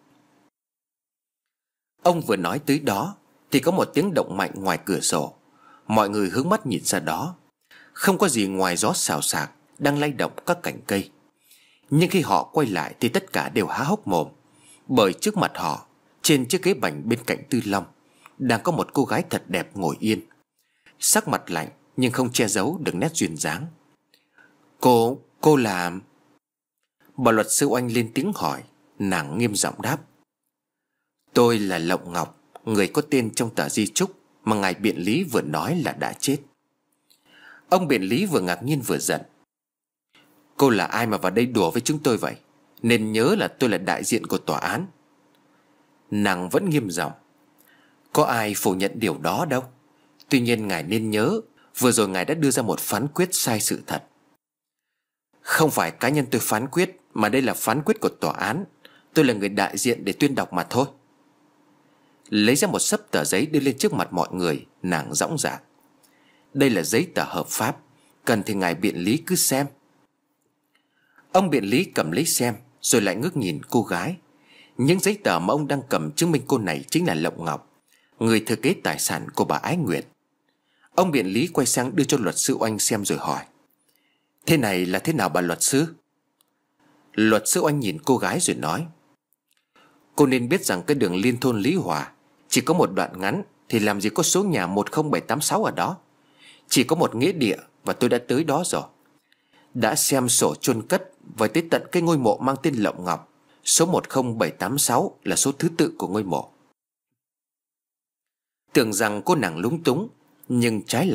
Ông vừa nói tới đó thì có một tiếng động mạnh ngoài cửa sổ. Mọi người hướng mắt nhìn ra đó. Không có gì ngoài gió xào xạc đang lay động các cành cây. Nhưng khi họ quay lại thì tất cả đều há hốc mồm, bởi trước mặt họ, trên chiếc ghế bành bên cạnh Tư Long, đang có một cô gái thật đẹp ngồi yên, sắc mặt lạnh nhưng không che giấu được nét duyên dáng. Cô, cô là... Bà luật sư Oanh lên tiếng hỏi. Nàng nghiêm giọng đáp: Tôi là Lộng Ngọc, người có tên trong tờ di chúc mà ngài biện lý vừa nói là đã chết. Ông biện lý vừa ngạc nhiên vừa giận: Cô là ai mà vào đây đùa với chúng tôi vậy? Nên nhớ là tôi là đại diện của tòa án. Nàng vẫn nghiêm giọng: Có ai phủ nhận điều đó đâu. Tuy nhiên ngài nên nhớ, vừa rồi ngài đã đưa ra một phán quyết sai sự thật. Không phải cá nhân tôi phán quyết, mà đây là phán quyết của tòa án. Tôi là người đại diện để tuyên đọc mà thôi. Lấy ra một xấp tờ giấy đưa lên trước mặt mọi người, nàng dõng dạc: Đây là giấy tờ hợp pháp, cần thì ngài biện lý cứ xem. Ông biện lý cầm lấy xem, rồi lại ngước nhìn cô gái. Những giấy tờ mà ông đang cầm chứng minh cô này chính là Lộng Ngọc, người thừa kế tài sản của bà Ái Nguyệt. Ông biện lý quay sang đưa cho luật sư Oanh xem rồi hỏi: Thế này là thế nào bà luật sư? Luật sư Oanh nhìn cô gái rồi nói: Cô nên biết rằng cái đường liên thôn Lý Hòa chỉ có một đoạn ngắn, thì làm gì có số nhà một không bảy tám sáu ở đó. Chỉ có một nghĩa địa, và tôi đã tới đó rồi. Đã xem sổ chôn cất và tới tận cái ngôi mộ mang tên Lộng Ngọc. Số một không bảy tám sáu là số thứ tự của ngôi mộ. Tưởng rằng cô nàng lúng túng, nhưng trái lại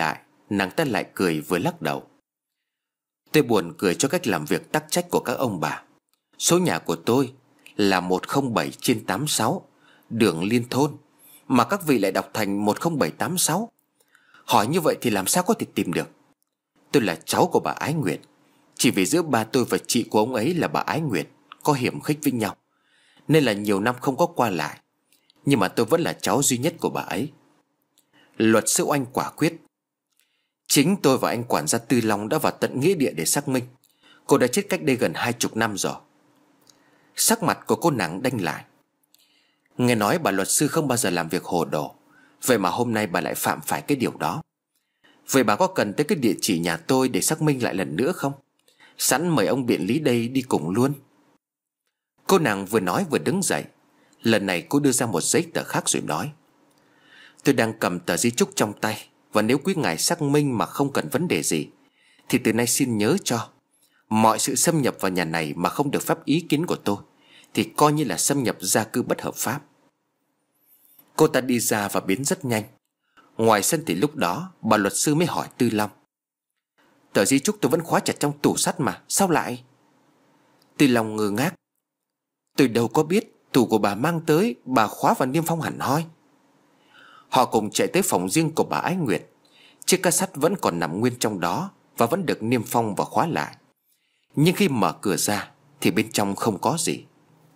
Nàng ta lại cười vừa lắc đầu. Tôi buồn cười cho cách làm việc tắc trách của các ông bà. Số nhà của tôi là một không bảy trên tám mươi sáu đường Liên Thôn, mà các vị lại đọc thành một không bảy tám sáu. Hỏi như vậy thì làm sao có thể tìm được? Tôi là cháu của bà Ái Nguyệt. Chỉ vì giữa ba tôi và chị của ông ấy là bà Ái Nguyệt có hiểm khích với nhau, nên là nhiều năm không có qua lại. Nhưng mà tôi vẫn là cháu duy nhất của bà ấy. Luật sư Oanh quả quyết. Chính tôi và anh quản gia Tư Long đã vào tận nghĩa địa để xác minh. Cô đã chết cách đây gần hai chục năm rồi. Sắc mặt của cô nàng đanh lại. Nghe nói bà luật sư không bao giờ làm việc hồ đồ, vậy mà hôm nay bà lại phạm phải cái điều đó. Vậy bà có cần tới cái địa chỉ nhà tôi để xác minh lại lần nữa không? Sẵn mời ông biện lý đây đi cùng luôn. Cô nàng vừa nói vừa đứng dậy. Lần này cô đưa ra một giấy tờ khác rồi nói. Tôi đang cầm tờ di chúc trong tay, và nếu quý ngài xác minh mà không cần vấn đề gì thì từ nay xin nhớ cho, mọi sự xâm nhập vào nhà này mà không được phép ý kiến của tôi thì coi như là xâm nhập gia cư bất hợp pháp. Cô ta đi ra và biến rất nhanh. Ngoài sân thì lúc đó bà luật sư mới hỏi Tư Long. Tờ di chúc tôi vẫn khóa chặt trong tủ sắt mà, sao lại? Tư Long ngơ ngác. Tôi đâu có biết, tủ của bà mang tới, bà khóa và niêm phong hẳn hoi. Họ cùng chạy tới phòng riêng của bà Ái Nguyệt. Chiếc két sắt vẫn còn nằm nguyên trong đó và vẫn được niêm phong và khóa lại. Nhưng khi mở cửa ra thì bên trong không có gì.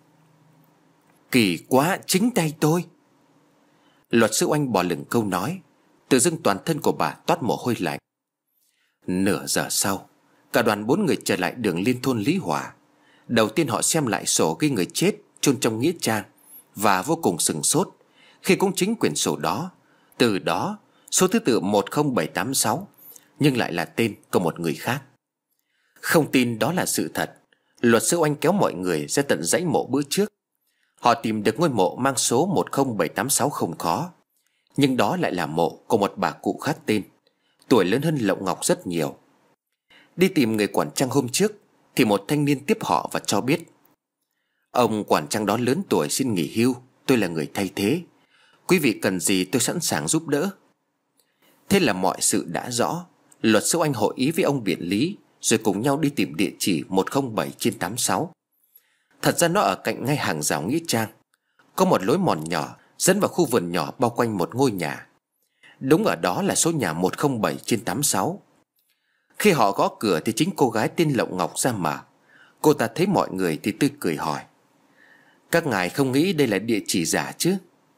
Kỳ quá, chính tay tôi. Luật sư Oanh bỏ lửng câu nói. Tự dưng toàn thân của bà toát mồ hôi lạnh. Nửa giờ sau, cả đoàn bốn người trở lại đường Liên Thôn Lý Hòa. Đầu tiên họ xem lại sổ ghi người chết chôn trong nghĩa trang, và vô cùng sửng sốt khi cũng chính quyển sổ đó, từ đó số thứ tự một không bảy tám sáu, nhưng lại là tên của một người khác. Không tin đó là sự thật, luật sư Oanh kéo mọi người ra tận dãy mộ bữa trước. Họ tìm được ngôi mộ mang số một không bảy tám sáu không khó, nhưng đó lại là mộ của một bà cụ khác tên, tuổi lớn hơn Lộng Ngọc rất nhiều. Đi tìm người quản trang hôm trước thì một thanh niên tiếp họ và cho biết: Ông quản trang đó lớn tuổi xin nghỉ hưu, tôi là người thay thế. Quý vị cần gì tôi sẵn sàng giúp đỡ. Thế là mọi sự đã rõ. Luật sư Anh hội ý với ông biện lý, rồi cùng nhau đi tìm địa chỉ một không bảy trên tám mươi sáu. Thật ra nó ở cạnh ngay hàng rào nghĩa trang. Có một lối mòn nhỏ dẫn vào khu vườn nhỏ bao quanh một ngôi nhà. Đúng ở đó là số nhà một không bảy trên tám mươi sáu. Khi họ gõ cửa thì chính cô gái tên Lộng Ngọc ra mở. Cô ta thấy mọi người thì tươi cười hỏi: Các ngài không nghĩ đây là địa chỉ giả chứ?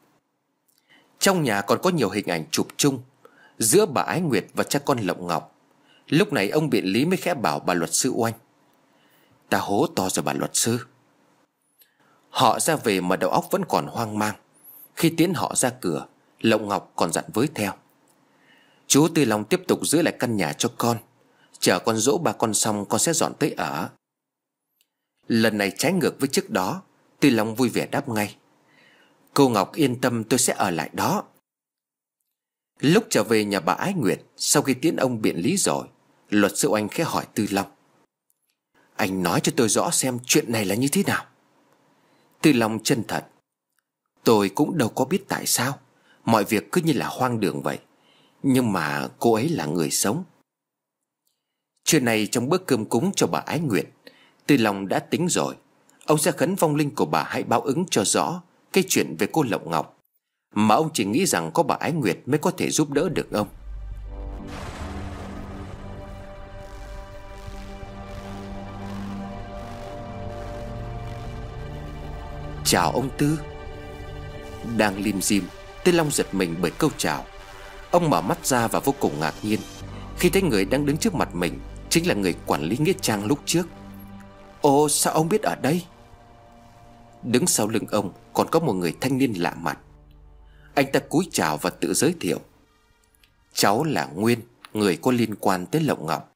Trong nhà còn có nhiều hình ảnh chụp chung giữa bà Ái Nguyệt và cha con Lộng Ngọc. Lúc này ông biện lý mới khẽ bảo bà luật sư Oanh: Ta hố to rồi bà luật sư. Họ ra về mà đầu óc vẫn còn hoang mang. Khi tiến họ ra cửa, Lộng Ngọc còn dặn với theo: Chú Tư Long tiếp tục giữ lại căn nhà cho con, chờ con dỗ ba con xong con sẽ dọn tới ở. Lần này trái ngược với trước đó, Tư Long vui vẻ đáp ngay: Cô Ngọc yên tâm, tôi sẽ ở lại đó. Lúc trở về nhà bà Ái Nguyệt, sau khi tiễn ông biện lý rồi, luật sư Oanh khẽ hỏi Tư Long: Anh nói cho tôi rõ xem chuyện này là như thế nào. Tư Long chân thật: Tôi cũng đâu có biết tại sao mọi việc cứ như là hoang đường vậy, nhưng mà cô ấy là người sống. Trưa nay trong bữa cơm cúng cho bà Ái Nguyệt, Tư Long đã tính rồi. Ông sẽ khấn vong linh của bà hãy báo ứng cho rõ cái chuyện về cô Lộng Ngọc, mà ông chỉ nghĩ rằng có bà Ái Nguyệt mới có thể giúp đỡ được ông. Chào ông Tư. Đang lim dim, Tư Long giật mình bởi câu chào. Ông mở mắt ra và vô cùng ngạc nhiên khi thấy người đang đứng trước mặt mình chính là người quản lý nghĩa trang lúc trước. Ồ, sao ông biết ở đây? Đứng sau lưng ông còn có một người thanh niên lạ mặt. Anh ta cúi chào và tự giới thiệu: Cháu là Nguyên, người có liên quan tới Lộng Ngọc.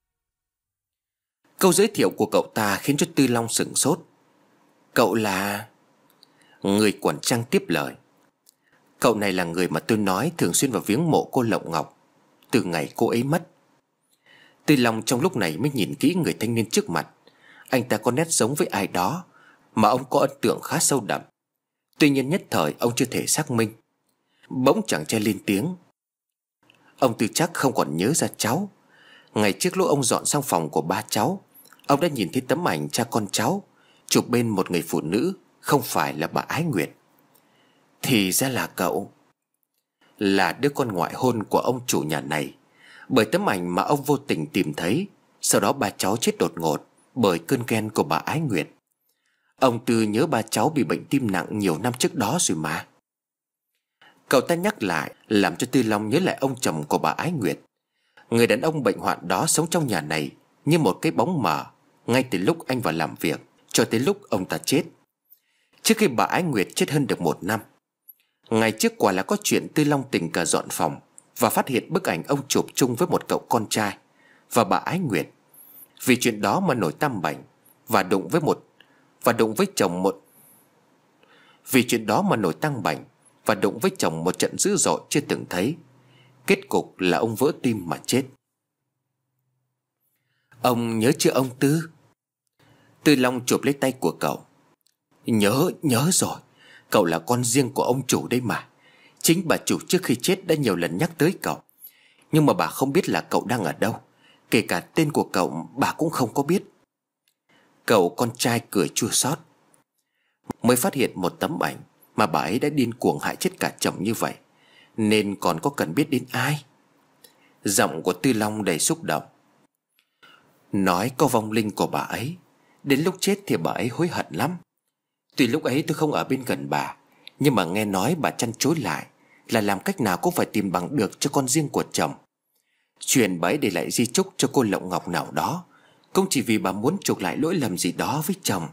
Câu giới thiệu của cậu ta khiến cho Tư Long sửng sốt. Cậu là... Người quản trang tiếp lời: Cậu này là người mà tôi nói thường xuyên vào viếng mộ cô Lộng Ngọc từ ngày cô ấy mất. Tư Long trong lúc này mới nhìn kỹ người thanh niên trước mặt. Anh ta có nét giống với ai đó mà ông có ấn tượng khá sâu đậm. Tuy nhiên nhất thời ông chưa thể xác minh. Bỗng chàng trai lên tiếng: Ông Tư chắc không còn nhớ ra cháu. Ngày trước lúc ông dọn sang phòng của ba cháu, ông đã nhìn thấy tấm ảnh cha con cháu chụp bên một người phụ nữ, không phải là bà Ái Nguyệt. Thì ra là cậu, là đứa con ngoại hôn của ông chủ nhà này. Bởi tấm ảnh mà ông vô tình tìm thấy, sau đó ba cháu chết đột ngột bởi cơn ghen của bà Ái Nguyệt. Ông Tư nhớ ba cháu bị bệnh tim nặng nhiều năm trước đó rồi mà. Cậu ta nhắc lại làm cho Tư Long nhớ lại ông chồng của bà Ái Nguyệt. Người đàn ông bệnh hoạn đó sống trong nhà này như một cái bóng mờ, ngay từ lúc anh vào làm việc cho tới lúc ông ta chết. Trước khi bà Ái Nguyệt chết hơn được một năm. Ngày trước quả là có chuyện Tư Long tình cờ dọn phòng và phát hiện bức ảnh ông chụp chung với một cậu con trai và bà Ái Nguyệt. Vì chuyện đó mà nổi tam bệnh và đụng với một và đụng với chồng một Vì chuyện đó mà nổi tăng bệnh và đụng với chồng một trận dữ dội chưa từng thấy. Kết cục là ông vỡ tim mà chết. Ông nhớ chưa ông Tư? Tư Long chụp lấy tay của cậu. Nhớ, nhớ rồi. Cậu là con riêng của ông chủ đấy mà. Chính bà chủ trước khi chết đã nhiều lần nhắc tới cậu. Nhưng mà bà không biết là cậu đang ở đâu. Kể cả tên của cậu bà cũng không có biết. Cậu con trai cười chua xót. Mới phát hiện một tấm ảnh mà bà ấy đã điên cuồng hại chết cả chồng như vậy, nên còn có cần biết đến ai? Giọng của Tư Long đầy xúc động. Nói có vong linh của bà ấy. Đến lúc chết thì bà ấy hối hận lắm. Tuy lúc ấy tôi không ở bên gần bà, nhưng mà nghe nói bà chăn chối lại là làm cách nào cũng phải tìm bằng được cho con riêng của chồng. Chuyện bà ấy để lại di chúc cho cô Lộng Ngọc nào đó cũng chỉ vì bà muốn chuộc lại lỗi lầm gì đó với chồng.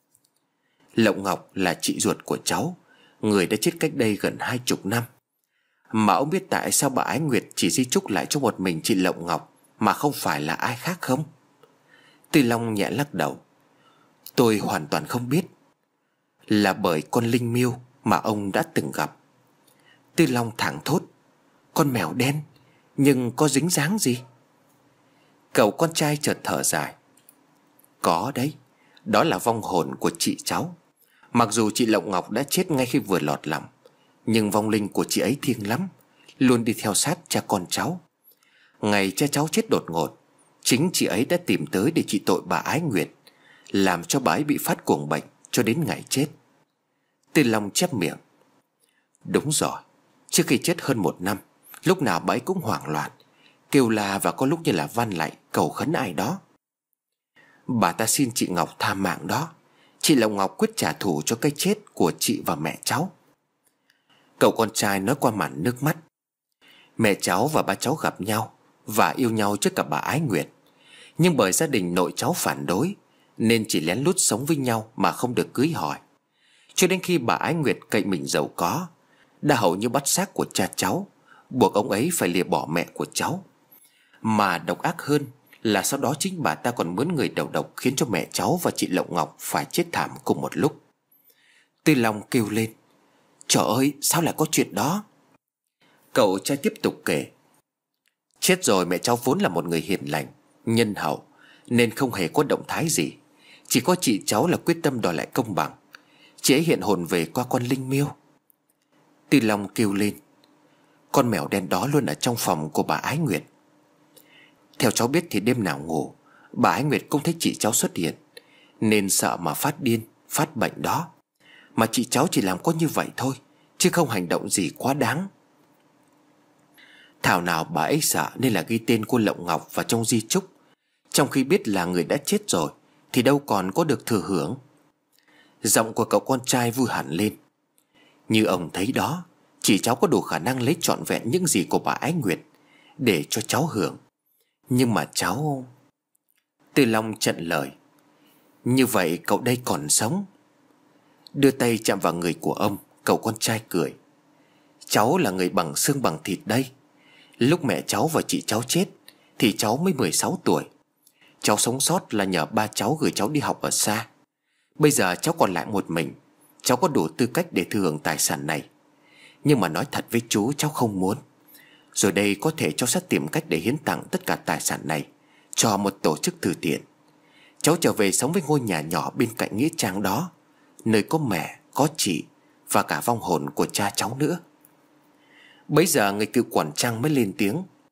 Lộng Ngọc là chị ruột của cháu, người đã chết cách đây gần hai chục năm. Mà ông biết tại sao bà Ái Nguyệt chỉ di chúc lại cho một mình chị Lộng Ngọc mà không phải là ai khác không? Tư Long nhẹ lắc đầu. Tôi hoàn toàn không biết. Là bởi con linh miêu mà ông đã từng gặp. Tư Long thảng thốt. Con mèo đen, nhưng có dính dáng gì? Cậu con trai chợt thở dài. Có đấy, đó là vong hồn của chị cháu. Mặc dù chị Lộng Ngọc đã chết ngay khi vừa lọt lòng, nhưng vong linh của chị ấy thiêng lắm, luôn đi theo sát cha con cháu. Ngày cha cháu chết đột ngột, chính chị ấy đã tìm tới để trị tội bà Ái Nguyệt, làm cho bà ấy bị phát cuồng bệnh cho đến ngày chết. Tư Long chép miệng. Đúng rồi, trước khi chết hơn một năm, lúc nào bà ấy cũng hoảng loạn, kêu la và có lúc như là van lạy cầu khấn ai đó. Bà ta xin chị Ngọc tha mạng đó. Chị Lộng Ngọc quyết trả thù cho cái chết của chị và mẹ cháu. Cậu con trai nói qua màn nước mắt. Mẹ cháu và ba cháu gặp nhau và yêu nhau trước cả bà Ái Nguyệt. Nhưng bởi gia đình nội cháu phản đối, nên chỉ lén lút sống với nhau mà không được cưới hỏi. Cho đến khi bà Ái Nguyệt cậy mình giàu có, đã hầu như bắt xác của cha cháu, buộc ông ấy phải lìa bỏ mẹ của cháu. Mà độc ác hơn là sau đó chính bà ta còn mướn người đầu độc, khiến cho mẹ cháu và chị Lộng Ngọc phải chết thảm cùng một lúc. Tư Long kêu lên. Trời ơi, sao lại có chuyện đó? Cậu trai tiếp tục kể. Chết rồi mẹ cháu vốn là một người hiền lành, nhân hậu, nên không hề có động thái gì. Chỉ có chị cháu là quyết tâm đòi lại công bằng. Chị ấy hiện hồn về qua con linh miêu. Tư Long kêu lên. Con mèo đen đó luôn ở trong phòng của bà Ái Nguyệt. Theo cháu biết thì đêm nào ngủ, bà Ái Nguyệt cũng thấy chị cháu xuất hiện, nên sợ mà phát điên, phát bệnh đó. Mà chị cháu chỉ làm có như vậy thôi, chứ không hành động gì quá đáng. Thảo nào bà ấy sợ nên là ghi tên cô Lộng Ngọc vào trong di chúc, trong khi biết là người đã chết rồi thì đâu còn có được thừa hưởng. Giọng của cậu con trai vui hẳn lên. Như ông thấy đó, chị cháu có đủ khả năng lấy trọn vẹn những gì của bà Ái Nguyệt để cho cháu hưởng. Nhưng mà cháu... Tư Long chặn lời. Như vậy cậu đây còn sống. Đưa tay chạm vào người của ông, cậu con trai cười. Cháu là người bằng xương bằng thịt đây. Lúc mẹ cháu và chị cháu chết thì cháu mới mười sáu tuổi. Cháu sống sót là nhờ ba cháu gửi cháu đi học ở xa. Bây giờ cháu còn lại một mình, cháu có đủ tư cách để thừa hưởng tài sản này. Nhưng mà nói thật với chú, cháu không muốn. Rồi đây có thể cháu sẽ tìm cách để hiến tặng tất cả tài sản này cho một tổ chức từ thiện. Cháu trở về sống với ngôi nhà nhỏ bên cạnh nghĩa trang đó, nơi có mẹ, có chị và cả vong hồn của cha cháu nữa. Bấy giờ người cựu quản trang mới lên tiếng.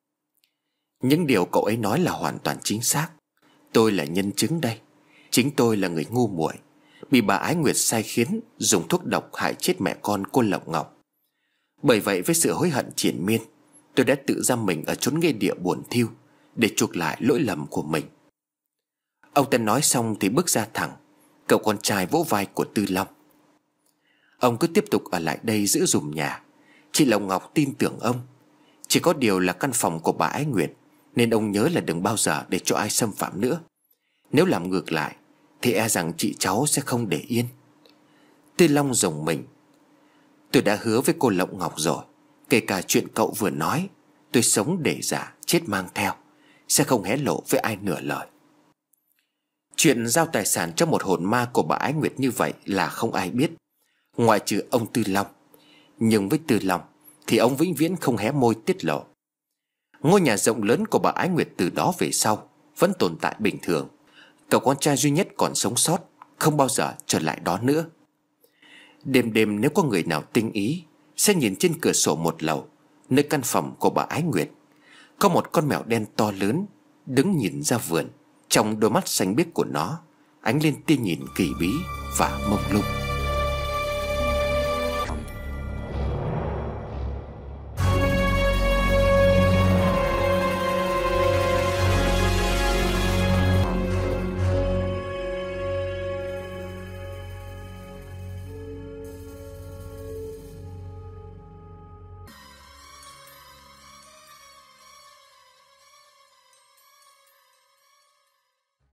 Những điều cậu ấy nói là hoàn toàn chính xác. Tôi là nhân chứng đây. Chính tôi là người ngu muội, bị bà Ái Nguyệt sai khiến dùng thuốc độc hại chết mẹ con cô Lộc Ngọc. Bởi vậy với sự hối hận triền miên, tôi đã tự giam mình ở chốn nghĩa địa buồn thiu để chuộc lại lỗi lầm của mình. Ông ta nói xong thì bước ra thẳng. Cậu con trai vỗ vai của Tư Long. Ông cứ tiếp tục ở lại đây giữ giùm nhà. Chị Lộc Ngọc tin tưởng ông. Chỉ có điều là căn phòng của bà Ái Nguyệt, nên ông nhớ là đừng bao giờ để cho ai xâm phạm nữa. Nếu làm ngược lại thì e rằng chị cháu sẽ không để yên. Tư Long rùng mình. Tôi đã hứa với cô Lộc Ngọc rồi, kể cả chuyện cậu vừa nói, tôi sống để giả chết mang theo, sẽ không hé lộ với ai nửa lời. Chuyện giao tài sản cho một hồn ma của bà Ái Nguyệt như vậy là không ai biết, ngoại trừ ông Tư Long. Nhưng với Tư Long thì ông vĩnh viễn không hé môi tiết lộ. Ngôi nhà rộng lớn của bà Ái Nguyệt từ đó về sau vẫn tồn tại bình thường. Cậu con trai duy nhất còn sống sót không bao giờ trở lại đó nữa. Đêm đêm nếu có người nào tinh ý sẽ nhìn trên cửa sổ một lầu, nơi căn phòng của bà Ái Nguyệt, có một con mèo đen to lớn đứng nhìn ra vườn. Trong đôi mắt xanh biếc của nó ánh lên tia nhìn kỳ bí và mông lung.